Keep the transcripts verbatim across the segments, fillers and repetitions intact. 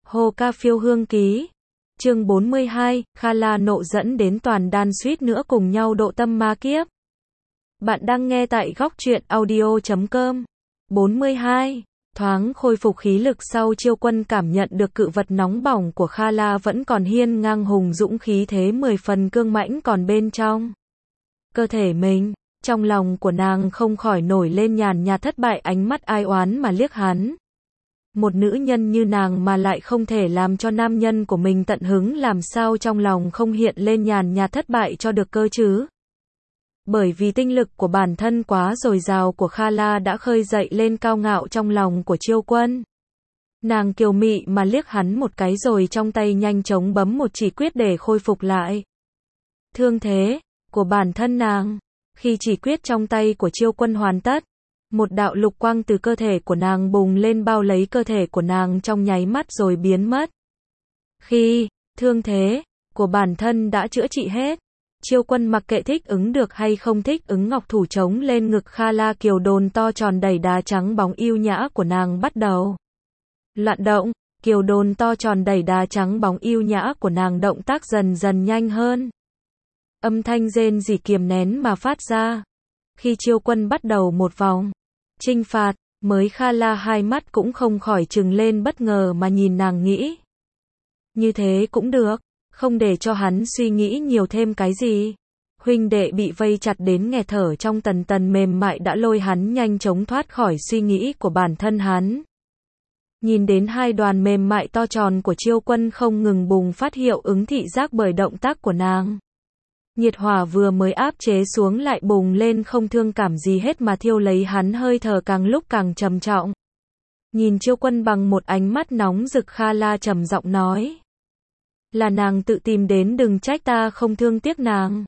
Hồ Ca Phiêu Hương Ký. Chương bốn mươi hai, Kha La nộ dẫn đến toàn đàn suýt nữa cùng nhau độ tâm ma kiếp. Bạn đang nghe tại góc truyện audio chấm com. bốn mươi hai. Thoáng khôi phục khí lực sau Chiêu Quân cảm nhận được cự vật nóng bỏng của Kha La vẫn còn hiên ngang hùng dũng khí thế mười phần cương mãnh còn bên trong cơ thể mình. Trong lòng của nàng không khỏi nổi lên nhàn nhạt thất bại, ánh mắt ai oán mà liếc hắn. Một nữ nhân như nàng mà lại không thể làm cho nam nhân của mình tận hứng, làm sao trong lòng không hiện lên nhàn nhạt thất bại cho được cơ chứ? Bởi vì tinh lực của bản thân quá dồi dào của Kha La đã khơi dậy lên cao ngạo trong lòng của Chiêu Quân. Nàng kiều mị mà liếc hắn một cái rồi trong tay nhanh chóng bấm một chỉ quyết để khôi phục lại thương thế của bản thân nàng. Khi chỉ quyết trong tay của Chiêu Quân hoàn tất, một đạo lục quang từ cơ thể của nàng bùng lên bao lấy cơ thể của nàng trong nháy mắt rồi biến mất. Khi thương thế của bản thân đã chữa trị hết, Chiêu Quân mặc kệ thích ứng được hay không thích ứng, ngọc thủ trống lên ngực Kha La kiều đồn to tròn đầy đá trắng bóng yêu nhã của nàng bắt đầu loạn động. Kiều đồn to tròn đầy đá trắng bóng yêu nhã của nàng động tác dần dần nhanh hơn. Âm thanh rên rỉ kiềm nén mà phát ra. Khi Chiêu Quân bắt đầu một vòng chinh phạt, mới Kha La hai mắt cũng không khỏi trừng lên bất ngờ mà nhìn nàng nghĩ. Như thế cũng được, không để cho hắn suy nghĩ nhiều thêm cái gì. Huynh đệ bị vây chặt đến nghẹt thở trong tần tần mềm mại đã lôi hắn nhanh chóng thoát khỏi suy nghĩ của bản thân hắn. Nhìn đến hai đoàn mềm mại to tròn của Chiêu Quân không ngừng bùng phát hiệu ứng thị giác bởi động tác của nàng. Nhiệt hỏa vừa mới áp chế xuống lại bùng lên không thương cảm gì hết mà thiêu lấy hắn, hơi thở càng lúc càng trầm trọng. Nhìn Chiêu Quân bằng một ánh mắt nóng rực, Kha La trầm giọng nói. Là nàng tự tìm đến, đừng trách ta không thương tiếc nàng.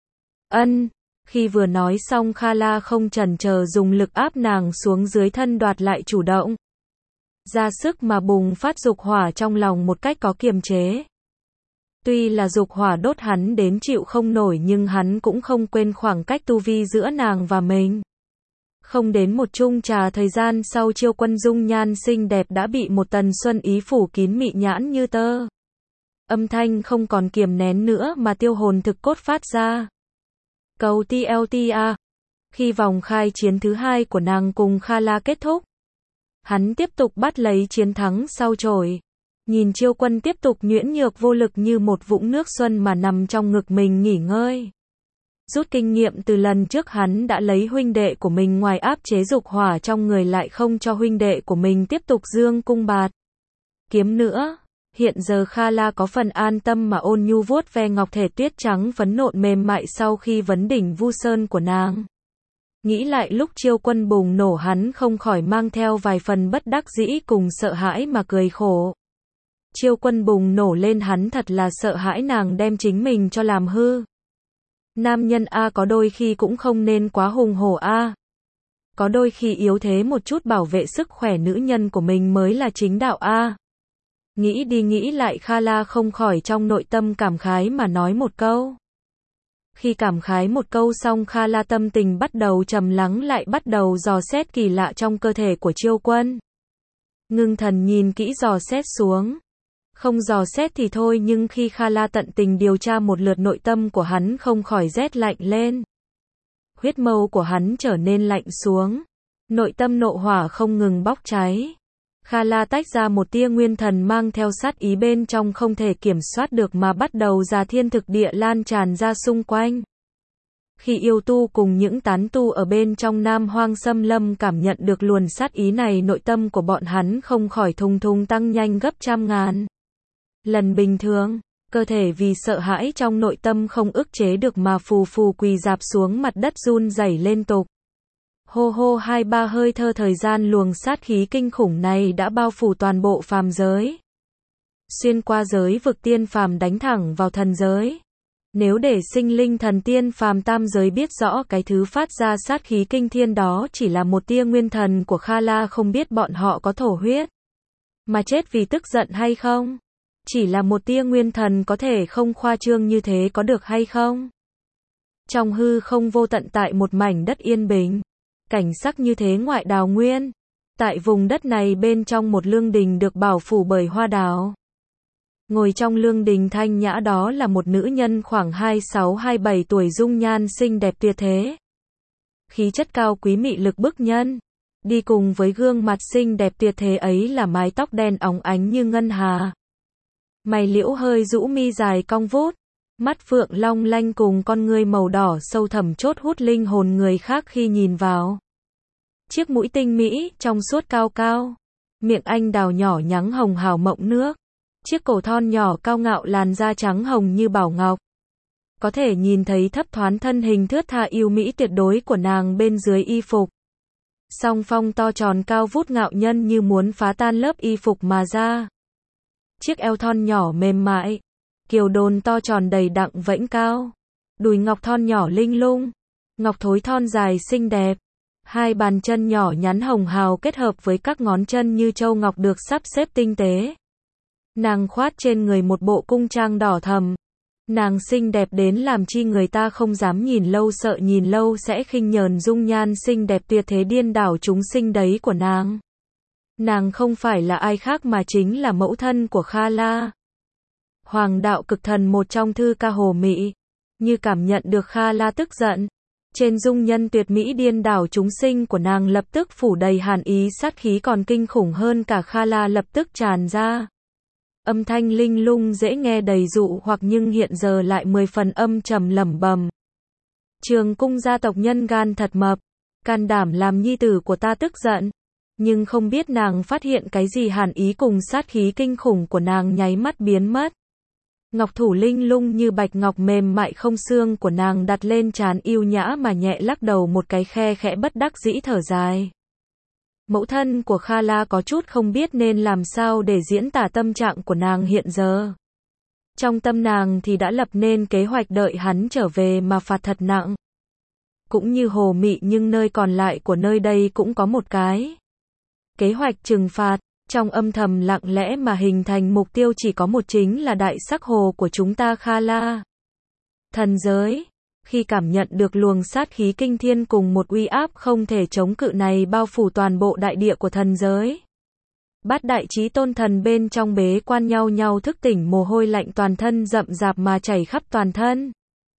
Ân. Khi vừa nói xong, Kha La không chần chờ dùng lực áp nàng xuống dưới thân, đoạt lại chủ động ra sức mà bùng phát dục hỏa trong lòng một cách có kiềm chế. Tuy là dục hỏa đốt hắn đến chịu không nổi nhưng hắn cũng không quên khoảng cách tu vi giữa nàng và mình. Không đến một chung trà thời gian sau, Chiêu Quân dung nhan xinh đẹp đã bị một tần xuân ý phủ kín, mị nhãn như tơ. Âm thanh không còn kiềm nén nữa mà tiêu hồn thực cốt phát ra. Cầu tê lờ tê a. Khi vòng khai chiến thứ hai của nàng cùng Kha La kết thúc, hắn tiếp tục bắt lấy chiến thắng sau chổi. Nhìn Chiêu Quân tiếp tục nhuyễn nhược vô lực như một vũng nước xuân mà nằm trong ngực mình nghỉ ngơi. Rút kinh nghiệm từ lần trước hắn đã lấy huynh đệ của mình, ngoài áp chế dục hỏa trong người lại không cho huynh đệ của mình tiếp tục dương cung bạt kiếm nữa. Hiện giờ Kha La có phần an tâm mà ôn nhu vuốt ve ngọc thể tuyết trắng phấn nộn mềm mại sau khi vấn đỉnh Vu Sơn của nàng. Nghĩ lại lúc Chiêu Quân bùng nổ, hắn không khỏi mang theo vài phần bất đắc dĩ cùng sợ hãi mà cười khổ. Chiêu Quân bùng nổ lên, hắn thật là sợ hãi nàng đem chính mình cho làm hư. Nam nhân a có đôi khi cũng không nên quá hùng hổ a. Có đôi khi yếu thế một chút bảo vệ sức khỏe nữ nhân của mình mới là chính đạo a. Nghĩ đi nghĩ lại, Kha La không khỏi trong nội tâm cảm khái mà nói một câu. Khi cảm khái một câu xong, Kha La tâm tình bắt đầu trầm lắng lại, bắt đầu dò xét kỳ lạ trong cơ thể của Chiêu Quân. Ngưng thần nhìn kỹ dò xét xuống. Không dò xét thì thôi, nhưng khi Kha La tận tình điều tra một lượt, nội tâm của hắn không khỏi rét lạnh lên. Huyết mâu của hắn trở nên lạnh xuống. Nội tâm nộ hỏa không ngừng bốc cháy. Kha La tách ra một tia nguyên thần mang theo sát ý bên trong không thể kiểm soát được mà bắt đầu ra thiên thực địa lan tràn ra xung quanh. Khi yêu tu cùng những tán tu ở bên trong Nam Hoang Xâm Lâm cảm nhận được luồn sát ý này, nội tâm của bọn hắn không khỏi thùng thùng tăng nhanh gấp trăm ngàn lần bình thường. Cơ thể vì sợ hãi trong nội tâm không ức chế được mà phù phù quỳ rạp xuống mặt đất run rẩy liên tục. Hô hô hai ba hơi thơ thời gian, luồng sát khí kinh khủng này đã bao phủ toàn bộ phàm giới. Xuyên qua giới vực tiên phàm đánh thẳng vào thần giới. Nếu để sinh linh thần tiên phàm tam giới biết rõ cái thứ phát ra sát khí kinh thiên đó chỉ là một tia nguyên thần của Kha La, không biết bọn họ có thổ huyết mà chết vì tức giận hay không. Chỉ là một tia nguyên thần có thể không khoa trương như thế có được hay không? Trong hư không vô tận, tại một mảnh đất yên bình, cảnh sắc như thế ngoại đào nguyên, Tại vùng đất này bên trong một lương đình được bảo phủ bởi hoa đào. Ngồi trong lương đình thanh nhã đó là một nữ nhân khoảng hai mươi sáu hai mươi bảy tuổi, dung nhan xinh đẹp tuyệt thế. Khí chất cao quý mị lực bức nhân. Đi cùng với gương mặt xinh đẹp tuyệt thế ấy là mái tóc đen óng ánh như ngân hà. Mày liễu hơi rũ, mi dài cong vút. Mắt phượng long lanh cùng con ngươi màu đỏ sâu thẳm chốt hút linh hồn người khác khi nhìn vào. Chiếc mũi tinh mỹ, trong suốt cao cao. Miệng anh đào nhỏ nhắn hồng hào mộng nước. Chiếc cổ thon nhỏ cao ngạo, làn da trắng hồng như bảo ngọc. Có thể nhìn thấy thấp thoáng thân hình thướt tha yêu mỹ tuyệt đối của nàng bên dưới y phục. Song phong to tròn cao vút ngạo nhân như muốn phá tan lớp y phục mà ra. Chiếc eo thon nhỏ mềm mại, kiều đồn to tròn đầy đặn vẫy cao. Đùi ngọc thon nhỏ linh lung, ngọc thối thon dài xinh đẹp. Hai bàn chân nhỏ nhắn hồng hào kết hợp với các ngón chân như châu ngọc được sắp xếp tinh tế. Nàng khoác trên người một bộ cung trang đỏ thẫm. Nàng xinh đẹp đến làm chi người ta không dám nhìn lâu, sợ nhìn lâu sẽ khinh nhờn dung nhan xinh đẹp tuyệt thế điên đảo chúng sinh đấy của nàng. Nàng không phải là ai khác mà chính là mẫu thân của Kha La. Hoàng đạo cực thần, một trong thư ca hồ mị. Như cảm nhận được Kha La tức giận. Trên dung nhân tuyệt mỹ điên đảo chúng sinh của nàng lập tức phủ đầy hàn ý, sát khí còn kinh khủng hơn cả Kha La lập tức tràn ra. Âm thanh linh lung dễ nghe đầy dụ hoặc nhưng hiện giờ lại mười phần âm trầm lẩm bẩm. Trường cung gia tộc nhân gan thật mập, can đảm làm nhi tử của ta tức giận. Nhưng không biết nàng phát hiện cái gì, hàn ý cùng sát khí kinh khủng của nàng nháy mắt biến mất. Ngọc thủ linh lung như bạch ngọc mềm mại không xương của nàng đặt lên trán yêu nhã mà nhẹ lắc đầu một cái, khe khẽ bất đắc dĩ thở dài. Mẫu thân của Kha La có chút không biết nên làm sao để diễn tả tâm trạng của nàng hiện giờ. Trong tâm nàng thì đã lập nên kế hoạch đợi hắn trở về mà phạt thật nặng. Cũng như hồ mị nhưng nơi còn lại của nơi đây cũng có một cái kế hoạch trừng phạt. Trong âm thầm lặng lẽ mà hình thành mục tiêu chỉ có một, chính là đại sắc hồ của chúng ta Kha La. Thần giới. Khi cảm nhận được luồng sát khí kinh thiên cùng một uy áp không thể chống cự này bao phủ toàn bộ đại địa của thần giới. Bát đại chí tôn thần bên trong bế quan nhau nhau thức tỉnh, mồ hôi lạnh toàn thân rậm rạp mà chảy khắp toàn thân.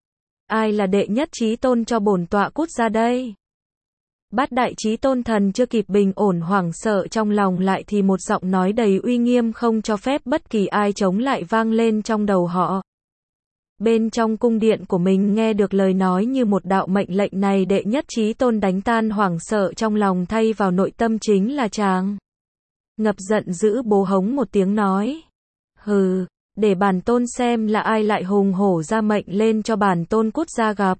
Ai là đệ nhất chí tôn, cho bổn tọa cút ra đây. Bát đại chí tôn thần chưa kịp bình ổn hoảng sợ trong lòng lại thì một giọng nói đầy uy nghiêm không cho phép bất kỳ ai chống lại vang lên trong đầu họ. Bên trong cung điện của mình nghe được lời nói như một đạo mệnh lệnh này, đệ nhất chí tôn đánh tan hoảng sợ trong lòng, thay vào nội tâm chính là chàng ngập giận dữ bố hống một tiếng nói. Hừ, để bản tôn xem là ai lại hùng hổ ra mệnh lên cho bản tôn cút ra gặp.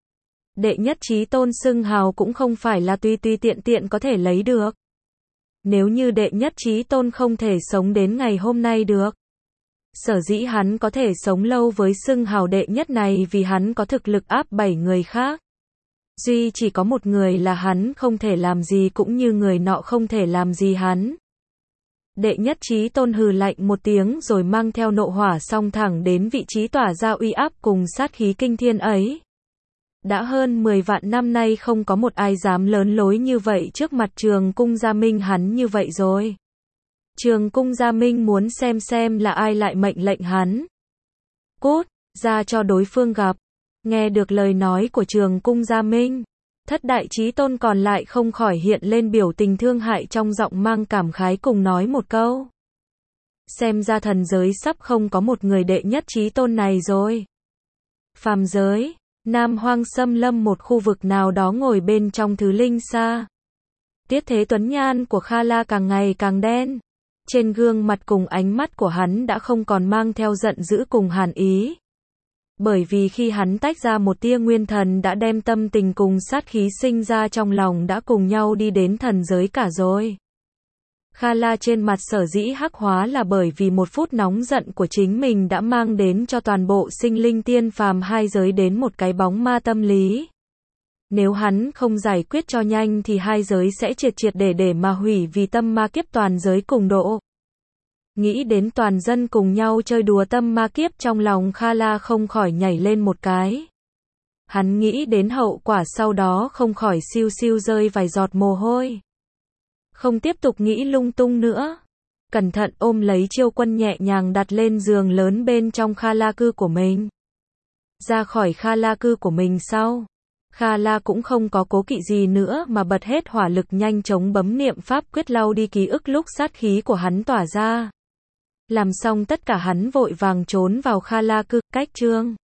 Đệ nhất chí tôn xưng hào cũng không phải là tùy tùy tiện tiện có thể lấy được. Nếu như đệ nhất chí tôn không thể sống đến ngày hôm nay được. Sở dĩ hắn có thể sống lâu với xưng hào đệ nhất này vì hắn có thực lực áp bảy người khác. Duy chỉ có một người là hắn không thể làm gì, cũng như người nọ không thể làm gì hắn. Đệ nhất chí tôn hừ lạnh một tiếng rồi mang theo nộ hỏa xông thẳng đến vị trí tỏa ra uy áp cùng sát khí kinh thiên ấy. Đã hơn mười vạn năm nay không có một ai dám lớn lối như vậy trước mặt Trường cung Gia Minh hắn như vậy rồi. Trường cung Gia Minh muốn xem xem là ai lại mệnh lệnh hắn. Cút ra cho đối phương gặp. Nghe được lời nói của Trường cung Gia Minh, thất đại chí tôn còn lại không khỏi hiện lên biểu tình thương hại, trong giọng mang cảm khái cùng nói một câu. Xem ra thần giới sắp không có một người đệ nhất chí tôn này rồi. Phàm giới, Nam Hoang xâm lâm, một khu vực nào đó ngồi bên trong thứ linh xa. Tiết thế tuấn nhan của Kha La càng ngày càng đen. Trên gương mặt cùng ánh mắt của hắn đã không còn mang theo giận dữ cùng hàn ý. Bởi vì khi hắn tách ra một tia nguyên thần đã đem tâm tình cùng sát khí sinh ra trong lòng đã cùng nhau đi đến thần giới cả rồi. Kha La trên mặt sở dĩ hắc hóa là bởi vì một phút nóng giận của chính mình đã mang đến cho toàn bộ sinh linh tiên phàm hai giới đến một cái bóng ma tâm lý. Nếu hắn không giải quyết cho nhanh thì hai giới sẽ triệt triệt để để mà hủy vì tâm ma kiếp toàn giới cùng độ. Nghĩ đến toàn dân cùng nhau chơi đùa tâm ma kiếp, trong lòng Kha La không khỏi nhảy lên một cái. Hắn nghĩ đến hậu quả sau đó không khỏi siêu siêu rơi vài giọt mồ hôi. Không tiếp tục nghĩ lung tung nữa. Cẩn thận ôm lấy Chiêu Quân nhẹ nhàng đặt lên giường lớn bên trong Kha La cư của mình. Ra khỏi Kha La cư của mình sau, Kha La cũng không có cố kỵ gì nữa mà bật hết hỏa lực nhanh chóng bấm niệm pháp quyết lau đi ký ức lúc sát khí của hắn tỏa ra. Làm xong tất cả hắn vội vàng trốn vào Kha La cư, cách Trương